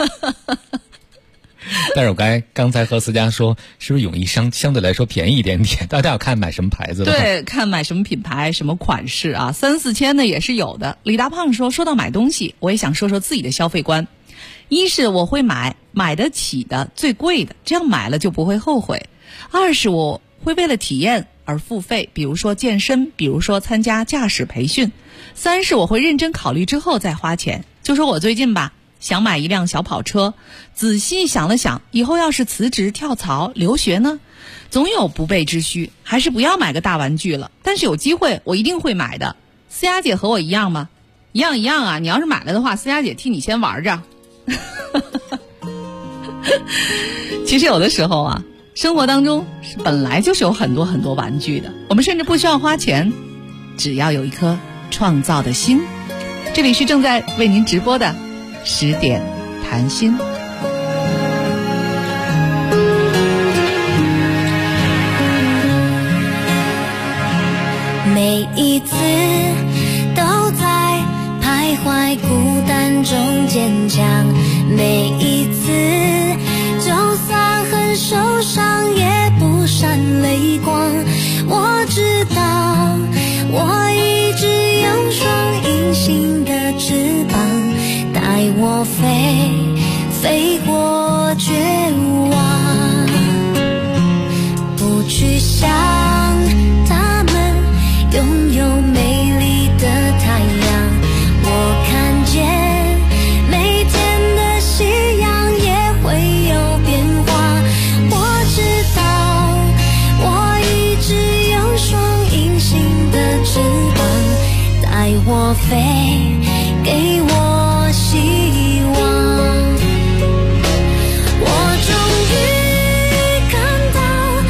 但是我刚才和思佳说，是不是泳衣相对来说便宜一点点？大家要看买什么牌子的。 对，看买什么品牌什么款式啊，3、4千的也是有的。李大胖说到买东西，我也想说自己的消费观。一是我会买得起的最贵的，这样买了就不会后悔。2是我会为了体验而付费，比如说健身，比如说参加驾驶培训。3是我会认真考虑之后再花钱。就说我最近吧，想买一辆小跑车，仔细想了想，以后要是辞职跳槽留学呢，总有不备之需，还是不要买个大玩具了。但是有机会我一定会买的。思佳姐和我一样吗？一样啊，你要是买了的话，思佳姐替你先玩着。其实有的时候啊，生活当中本来就是有很多很多玩具的，我们甚至不需要花钱，只要有一颗创造的心。这里是正在为您直播的10点谈心。 每一次都在徘徊孤单中坚强，每一次就算很受伤也不闪泪光。我知道我一直有双隐形的翅膀，带我飞过绝望，不去想他们拥有美丽的太阳。我看见每天的夕阳也会有变化。我知道我一直有双隐形的翅膀，带我飞，给我希望。我终于看到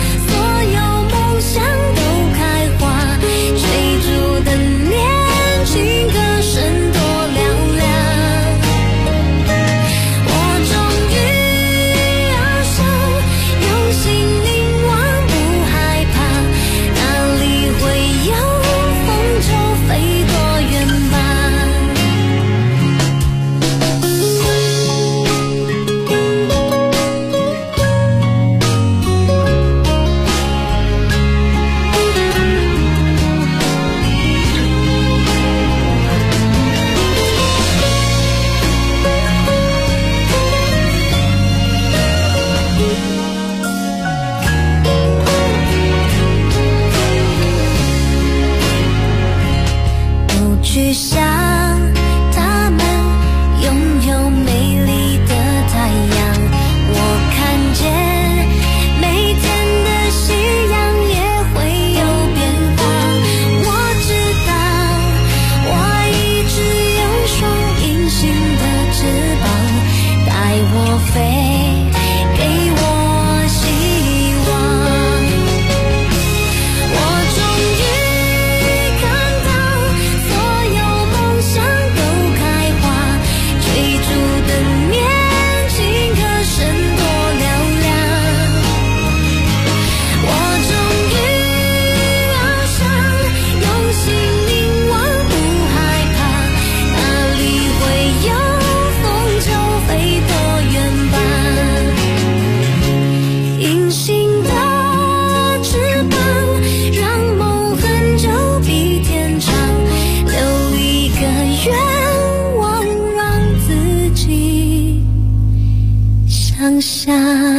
我飞，给我希望。我终于看到所有梦想都开花，追逐的年轻歌声多嘹亮。我终于翱翔，用心凝望，不害怕，哪里会有风就飞多远吧。隐形的翅膀，让梦很久比天长，留一个愿望，让自己想象。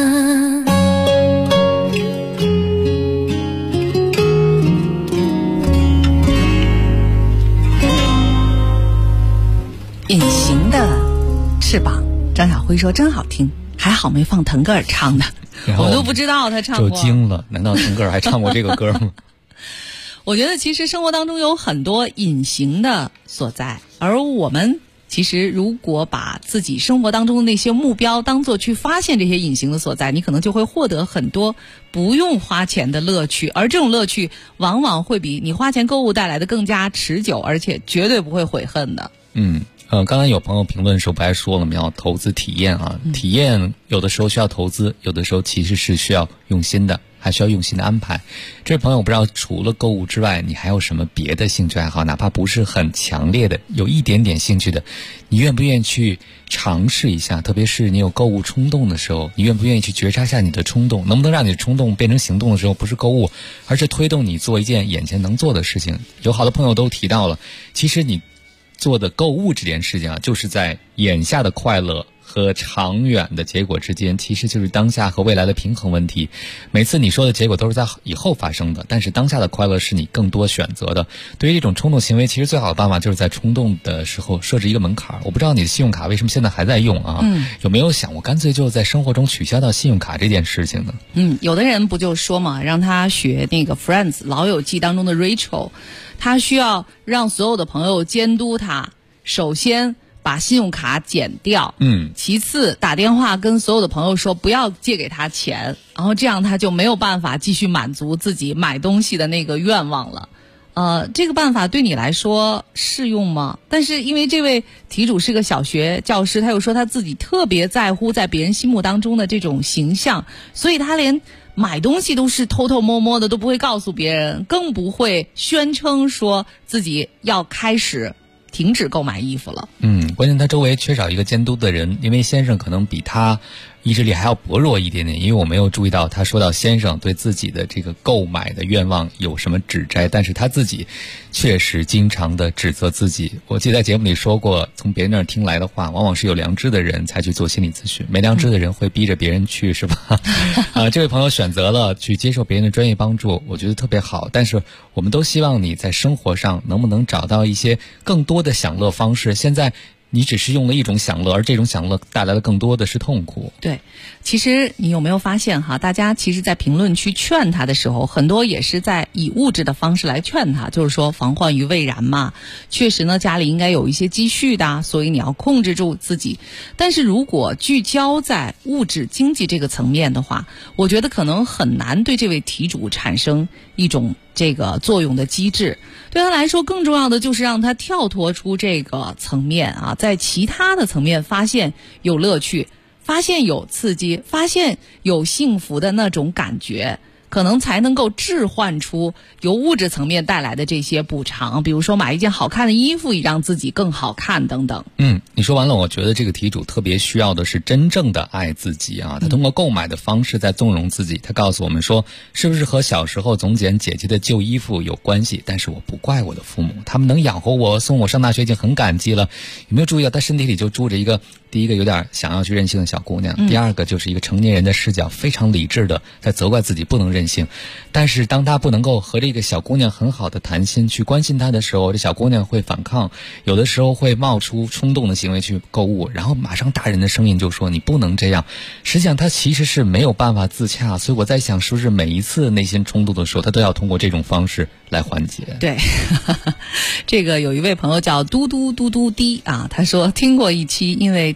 隐形的翅膀，张小辉说真好听，还好没放腾格尔唱的，我都不知道他唱过。 就惊了，难道腾格尔还唱过这个歌吗？ 我觉得其实生活当中有很多隐形的所在，而我们其实如果把自己生活当中的那些目标当作去发现这些隐形的所在，你可能就会获得很多不用花钱的乐趣，而这种乐趣往往会比你花钱购物带来的更加持久，而且绝对不会悔恨的。 刚才有朋友评论的时候不还说了，我们要投资体验啊，体验有的时候需要投资，有的时候其实是需要用心的，还需要用心的安排。这位朋友，我不知道除了购物之外，你还有什么别的兴趣爱好，哪怕不是很强烈的，有一点点兴趣的，你愿不愿意去尝试一下？特别是你有购物冲动的时候，你愿不愿意去觉察一下你的冲动，能不能让你的冲动变成行动的时候不是购物，而是推动你做一件眼前能做的事情。有好多朋友都提到了，其实你做的购物这件事情啊，就是在眼下的快乐和长远的结果之间，其实就是当下和未来的平衡问题。每次你说的结果都是在以后发生的，但是当下的快乐是你更多选择的。对于这种冲动行为，其实最好的办法就是在冲动的时候设置一个门槛。我不知道你的信用卡为什么现在还在用啊？有没有想过干脆就在生活中取消掉信用卡这件事情呢？ 有的人不就说嘛，让他学那个 Friends 老友记当中的 Rachel， 他需要让所有的朋友监督他，首先把信用卡减掉，其次打电话跟所有的朋友说不要借给他钱，然后这样他就没有办法继续满足自己买东西的那个愿望了。这个办法对你来说适用吗？但是因为这位题主是个小学教师，他又说他自己特别在乎在别人心目当中的这种形象，所以他连买东西都是偷偷摸摸的，都不会告诉别人，更不会宣称说自己要开始停止购买衣服了。 关键他周围缺少一个监督的人，因为先生可能比他意志力还要薄弱一点点，因为我没有注意到他说到先生对自己的这个购买的愿望有什么指摘，但是他自己确实经常的指责自己。我记得在节目里说过，从别人那儿听来的话，往往是有良知的人才去做心理咨询，没良知的人会逼着别人去，是吧？这位朋友选择了去接受别人的专业帮助，我觉得特别好，但是我们都希望你在生活上能不能找到一些更多的享乐方式。现在你只是用了一种享乐，而这种享乐带来的更多的是痛苦。 对，其实你有没有发现哈，大家其实在评论区劝他的时候，很多也是在以物质的方式来劝他，就是说防患于未然嘛。确实呢，家里应该有一些积蓄的，所以你要控制住自己。但是如果聚焦在物质经济这个层面的话，我觉得可能很难对这位题主产生一种这个作用的机制。对他来说，更重要的就是让他跳脱出这个层面啊，在其他的层面发现有乐趣，发现有刺激，发现有幸福的那种感觉，可能才能够置换出由物质层面带来的这些补偿，比如说买一件好看的衣服，以让自己更好看等等。 你说完了，我觉得这个题主特别需要的是真正的爱自己啊！他通过购买的方式在纵容自己。他告诉我们说，是不是和小时候总捡姐姐的旧衣服有关系？但是我不怪我的父母，他们能养活我，送我上大学已经很感激了。有没有注意到他身体里就住着一个，第一个有点想要去任性的小姑娘，第二个就是一个成年人的视角，非常理智的在责怪自己不能任性。但是当他不能够和这个小姑娘很好的谈心，去关心她的时候，这小姑娘会反抗，有的时候会冒出冲动的行为去购物，然后马上大人的声音就说你不能这样。实际上他其实是没有办法自洽，所以我在想，是不是每一次内心冲动的时候，他都要通过这种方式来缓解？ 对，这个有一位朋友叫嘟嘟滴啊，他说听过一期因为家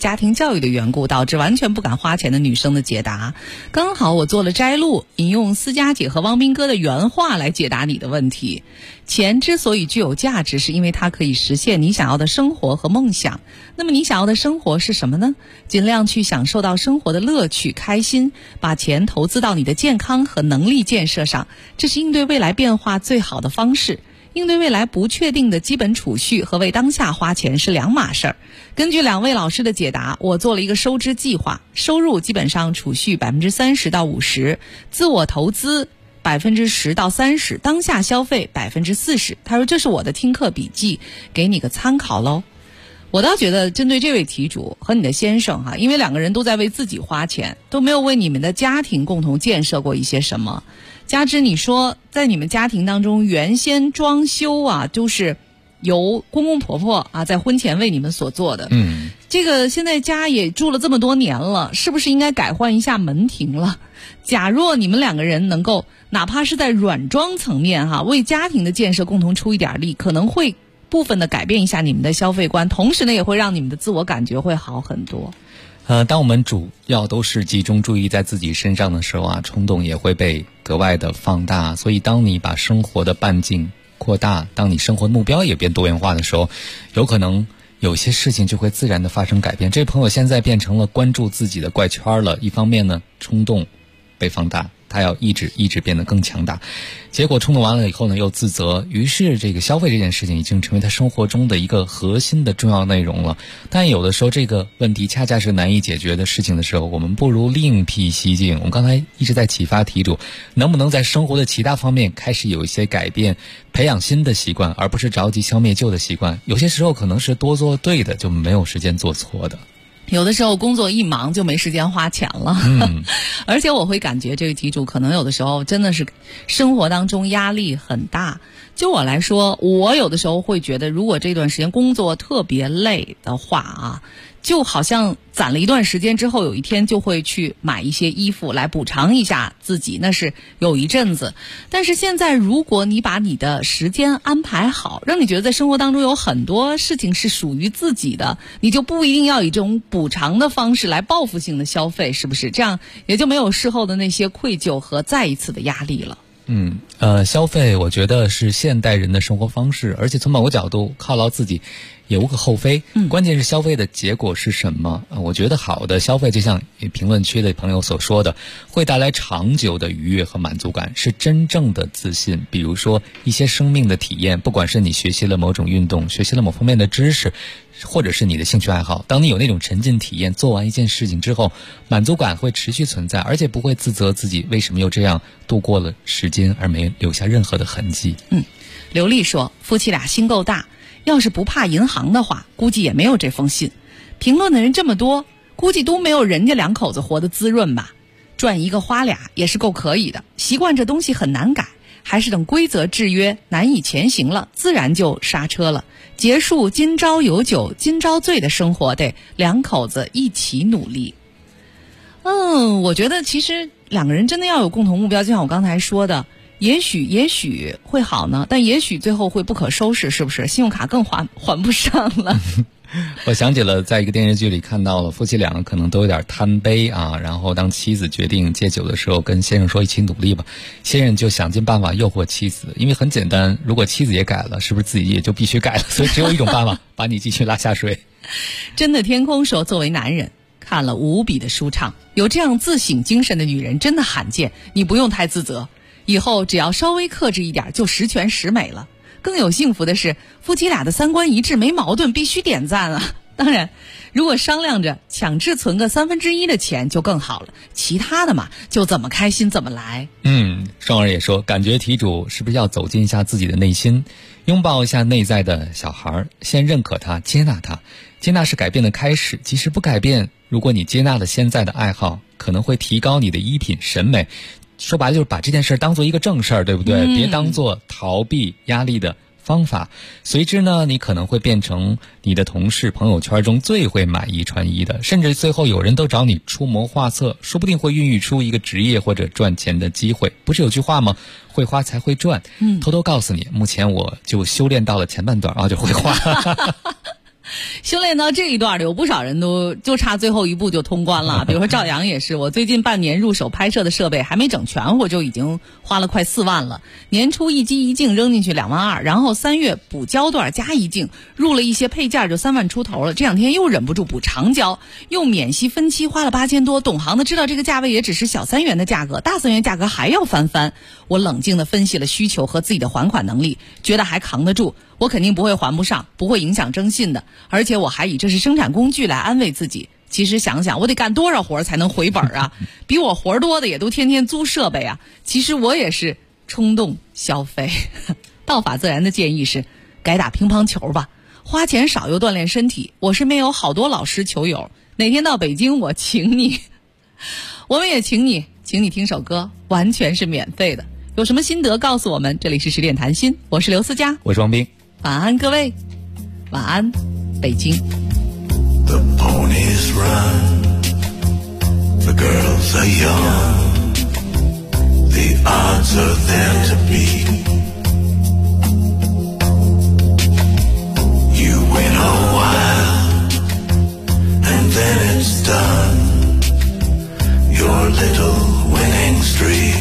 家庭教育的缘故，导致完全不敢花钱的女生的解答。刚好我做了摘录，引用思佳姐和汪斌哥的原话来解答你的问题。钱之所以具有价值，是因为它可以实现你想要的生活和梦想。那么你想要的生活是什么呢？尽量去享受到生活的乐趣、开心，把钱投资到你的健康和能力建设上，这是应对未来变化最好的方式。应对未来不确定的基本储蓄和为当下花钱是两码事儿。根据2位老师的解答，我做了一个收支计划，收入基本上储蓄30%到50%，自我投资10%到30%，当下消费40%。他说这是我的听课笔记，给你个参考喽。我倒觉得针对这位题主和你的先生因为2个人都在为自己花钱，都没有为你们的家庭共同建设过一些什么。加之你说在你们家庭当中原先装修都是由公公婆婆在婚前为你们所做的，这个现在家也住了这么多年了，是不是应该改换一下门庭了？假若你们2个人能够哪怕是在软装层面为家庭的建设共同出一点力，可能会部分的改变一下你们的消费观，同时呢也会让你们的自我感觉会好很多。 当我们主要都是集中注意在自己身上的时候冲动也会被格外的放大。所以当你把生活的半径扩大，当你生活目标也变多元化的时候，有可能有些事情就会自然的发生改变。这朋友现在变成了关注自己的怪圈了，一方面呢冲动被放大，他要意志变得更强大，结果冲动完了以后呢又自责，于是这个消费这件事情已经成为他生活中的一个核心的重要内容了。但有的时候这个问题恰恰是难以解决的事情的时候，我们不如另辟蹊径。我们刚才一直在启发题主，能不能在生活的其他方面开始有一些改变，培养新的习惯，而不是着急消灭旧的习惯。有些时候可能是多做对的，就没有时间做错的。 有的时候工作一忙就没时间花钱了，而且我会感觉这个题主可能有的时候真的是生活当中压力很大。就我来说，我有的时候会觉得，如果这段时间工作特别累的话就好像攒了一段时间之后，有一天就会去买一些衣服来补偿一下自己，那是有一阵子。但是现在如果你把你的时间安排好，让你觉得在生活当中有很多事情是属于自己的，你就不一定要以这种补偿的方式来报复性的消费，是不是？这样也就没有事后的那些愧疚和再一次的压力了。 消费我觉得是现代人的生活方式，而且从某个角度犒劳自己也无可厚非。关键是消费的结果是什么？我觉得好的消费就像评论区的朋友所说的，会带来长久的愉悦和满足感，是真正的自信。比如说一些生命的体验，不管是你学习了某种运动，学习了某方面的知识，或者是你的兴趣爱好，当你有那种沉浸体验，做完一件事情之后，满足感会持续存在，而且不会自责自己为什么又这样度过了时间而没留下任何的痕迹。 刘丽说，夫妻俩心够大，要是不怕银行的话，估计也没有这封信。评论的人这么多，估计都没有人家2口子活得滋润吧。赚一个花俩也是够可以的，习惯这东西很难改，还是等规则制约难以前行了，自然就刹车了。结束今朝有酒今朝醉的生活，得2口子一起努力。我觉得其实2个人真的要有共同目标，就像我刚才说的，也许会好呢，但也许最后会不可收拾，是不是？信用卡更还不上了。 我想起了在一个电视剧里看到了夫妻2个可能都有点贪杯然后当妻子决定戒酒的时候，跟先生说一起努力吧，先生就想尽办法诱惑妻子，因为很简单，如果妻子也改了，是不是自己也就必须改了？所以只有一种办法，把你继续拉下水。 真的天空说，作为男人看了无比的舒畅，有这样自省精神的女人真的罕见，你不用太自责，以后只要稍微克制一点就十全十美了。更有幸福的是，夫妻俩的3观一致，没矛盾，必须点赞啊！当然，如果商量着强制存个1/3的钱就更好了，其他的嘛，就怎么开心怎么来。 双儿也说，感觉题主是不是要走进一下自己的内心，拥抱一下内在的小孩，先认可他，接纳他。接纳是改变的开始，即使不改变，如果你接纳了现在的爱好，可能会提高你的衣品审美。说白了就是把这件事当做一个正事儿，对不对？别当做逃避压力的方法。随之呢，你可能会变成你的同事朋友圈中最会买衣穿衣的，甚至最后有人都找你出谋划策，说不定会孕育出一个职业或者赚钱的机会。不是有句话吗？会花才会赚。偷偷告诉你，目前我就修炼到了前半段就会花。 修炼到这一段的有不少人都就差最后一步就通关了，比如说赵阳也是，我最近半年入手拍摄的设备还没整全，我就已经花了快4万了。年初一机一镜扔进去2万2，然后3月补焦段加一镜，入了一些配件就3万出头了。这2天又忍不住补长焦，又免息分期花了8000多。懂行的知道这个价位也只是小3元的价格，大3元价格还要翻。我冷静地分析了需求和自己的还款能力，觉得还扛得住。我肯定不会还不上，不会影响征信的，而且我还以这是生产工具来安慰自己。其实想想，我得干多少活才能回本啊？比我活多的也都天天租设备啊。其实我也是冲动消费。道法自然的建议是，改打乒乓球吧，花钱少又锻炼身体。我身边有好多老师球友，哪天到北京我请你，我们也请你听首歌，完全是免费的。有什么心得告诉我们？这里是10点谈心，我是刘思佳， 我是王斌。 晚安各位，晚安北京。 The ponies run, the girls are young, the odds are there to beat. You win a while, and then it's done, your little winning streak.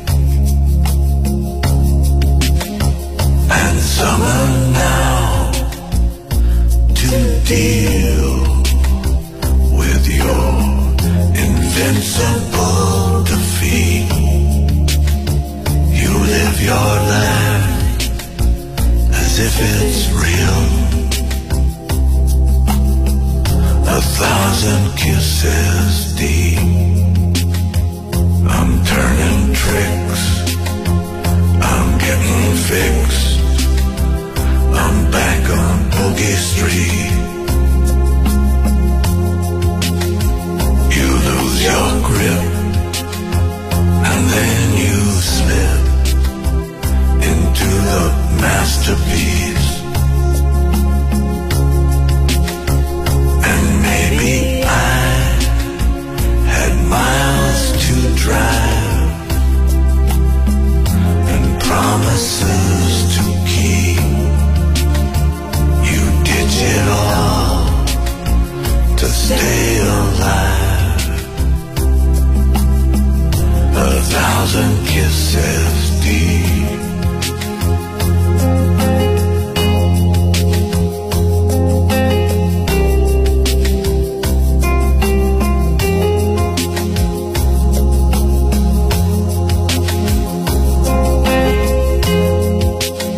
And summer now to deal with your invincible defeat. You live your life as if it's real. 1,000 kisses deep. I'm turning tricks, I'm getting fixed. I'm back on Boogie Street.